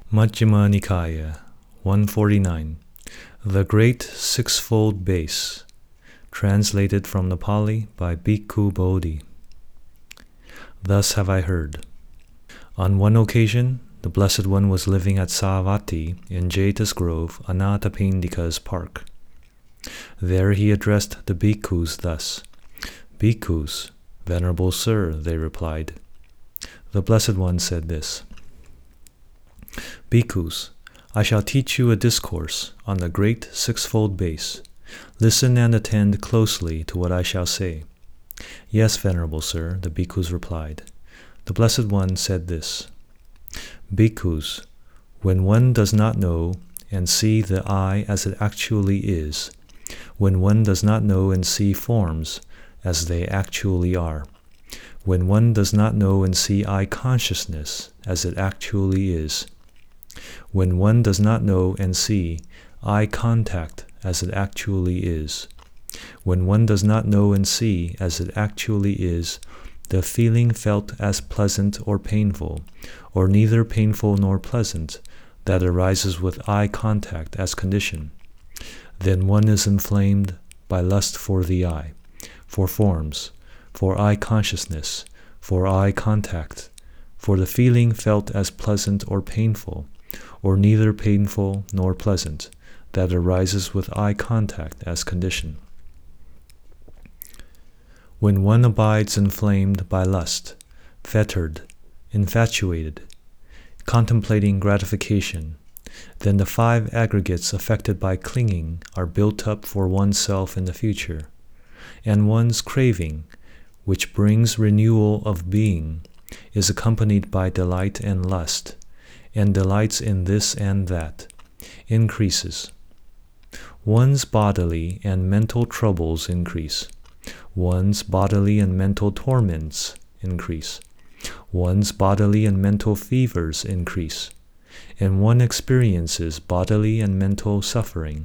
Majjhima Nikaya 149. The Great Sixfold Base. Translated from the Pali by Bhikkhu Bodhi. Thus have I heard. On one occasion, the Blessed One was living at Savatthi in Jeta's Grove, Anathapindika's park. There he addressed the bhikkhus thus. Bhikkhus, Venerable Sir, they replied. The Blessed One said this. Bhikkhus, I shall teach you a discourse on the Great Sixfold Base. Listen and attend closely to what I shall say. Yes, Venerable Sir, the bhikkhus replied. The Blessed One said this. Bhikkhus, when one does not know and see the I as it actually is, when one does not know and see forms as they actually are, when one does not know and see I consciousness as it actually is, when one does not know and see eye contact as it actually is, when one does not know and see as it actually is the feeling felt as pleasant or painful, or neither painful nor pleasant, that arises with eye contact as condition, then one is inflamed by lust for the eye, for forms, for eye consciousness, for eye contact, for the feeling felt as pleasant or painful, or neither painful nor pleasant, that arises with eye contact as condition. When one abides inflamed by lust, fettered, infatuated, contemplating gratification, then the five aggregates affected by clinging are built up for oneself in the future, and one's craving, which brings renewal of being, is accompanied by delight and lust, and delights in this and that, increases. One's bodily and mental troubles increase. One's bodily and mental torments increase. One's bodily and mental fevers increase. And one experiences bodily and mental suffering.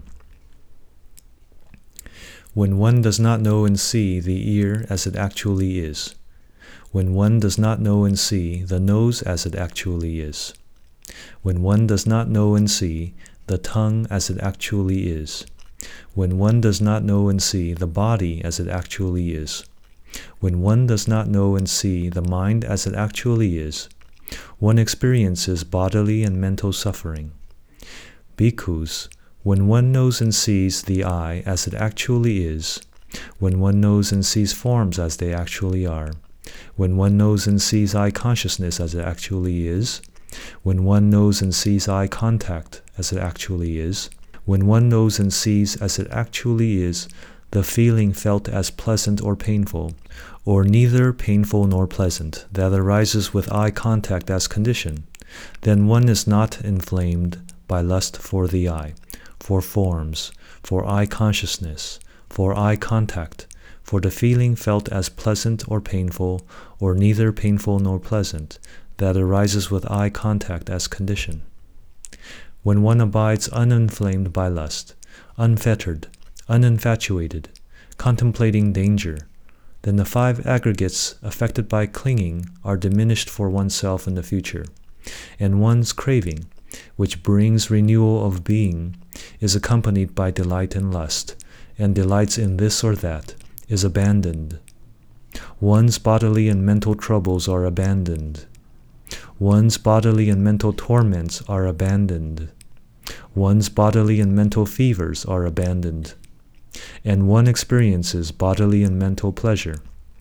When one does not know and see the ear as it actually is, when one does not know and see the nose as it actually is, when one does not know and see the tongue as it actually is, when one does not know and see the body as it actually is, when one does not know and see the mind as it actually is, one experiences bodily and mental suffering. Bhikkhus, when one knows and sees the I as it actually is, when one knows and sees forms as they actually are, when one knows and sees eye consciousness as it actually is, when one knows and sees eye contact as it actually is, when one knows and sees as it actually is the feeling felt as pleasant or painful, or neither painful nor pleasant, that arises with eye contact as condition, then one is not inflamed by lust for the eye, for forms, for eye consciousness, for eye contact, for the feeling felt as pleasant or painful, or neither painful nor pleasant, that arises with eye contact as condition. When one abides uninflamed by lust, unfettered, uninfatuated, contemplating danger, then the five aggregates affected by clinging are diminished for oneself in the future, and one's craving, which brings renewal of being, is accompanied by delight and lust, and delights in this or that, is abandoned. One's bodily and mental troubles are abandoned. One's bodily and mental torments are abandoned. One's bodily and mental fevers are abandoned. And one experiences bodily and mental pleasure.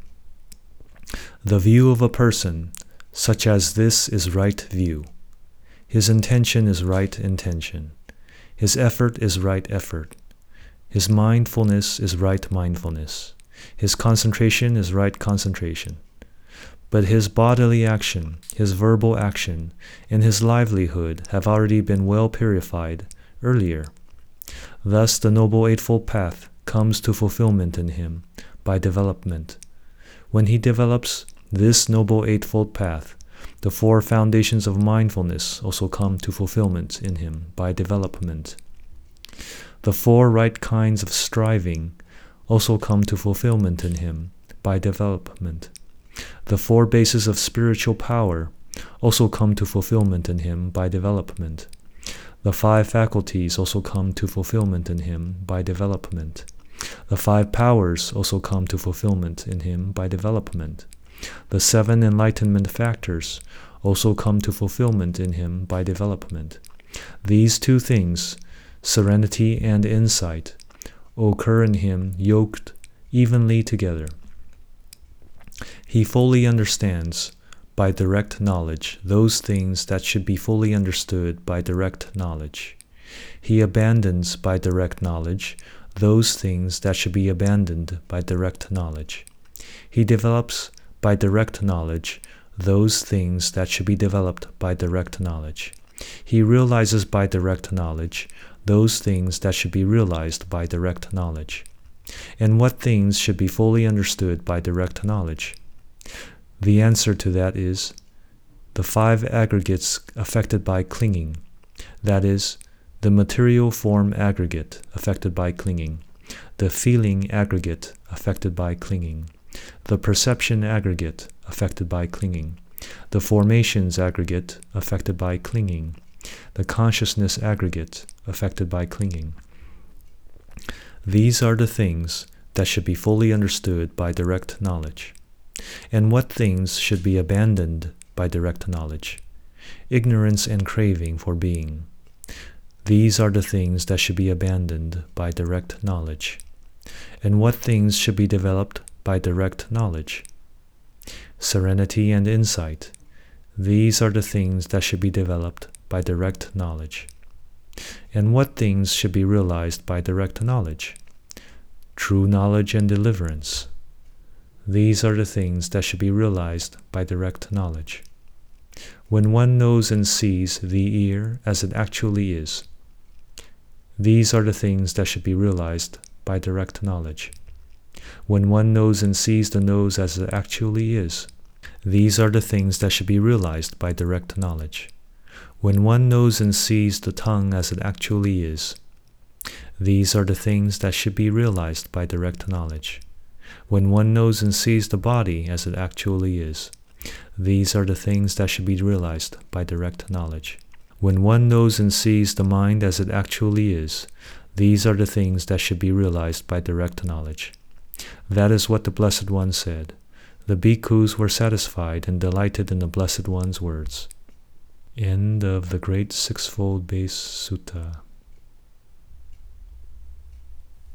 The view of a person, such as this, is right view. His intention is right intention. His effort is right effort. His mindfulness is right mindfulness. His concentration is right concentration. But his bodily action, his verbal action, and his livelihood have already been well purified earlier. Thus the Noble Eightfold Path comes to fulfillment in him by development. When he develops this Noble Eightfold Path, the four foundations of mindfulness also come to fulfillment in him by development. The four right kinds of striving also come to fulfillment in him by development. The four bases of spiritual power also come to fulfillment in him by development. The 5 faculties also come to fulfillment in him by development. The 5 powers also come to fulfillment in him by development. The 7 enlightenment factors also come to fulfillment in him by development. These 2 things, serenity and insight, occur in him yoked evenly together. He fully understands by direct knowledge those things that should be fully understood by direct knowledge. He abandons by direct knowledge those things that should be abandoned by direct knowledge. He develops by direct knowledge those things that should be developed by direct knowledge. He realizes by direct knowledge those things that should be realized by direct knowledge. And what things should be fully understood by direct knowledge? The answer to that is the 5 aggregates affected by clinging, that is, the material form aggregate affected by clinging, the feeling aggregate affected by clinging, the perception aggregate affected by clinging, the formations aggregate affected by clinging, the consciousness aggregate affected by clinging. These are the things that should be fully understood by direct knowledge. And what things should be abandoned by direct knowledge? Ignorance and craving for being. These are the things that should be abandoned by direct knowledge. And what things should be developed by direct knowledge? Serenity and insight. These are the things that should be developed by direct knowledge. And what things should be realized by direct knowledge? True knowledge and deliverance. These are the things that should be realized by direct knowledge. When one knows and sees the ear as it actually is, these are the things that should be realized by direct knowledge. When one knows and sees the nose as it actually is, these are the things that should be realized by direct knowledge. When one knows and sees the tongue as it actually is, these are the things that should be realized by direct knowledge. When one knows and sees the body as it actually is, these are the things that should be realized by direct knowledge. When one knows and sees the mind as it actually is, these are the things that should be realized by direct knowledge. That is what the Blessed One said. The bhikkhus were satisfied and delighted in the Blessed One's words. End of the Great Sixfold Base Sutta.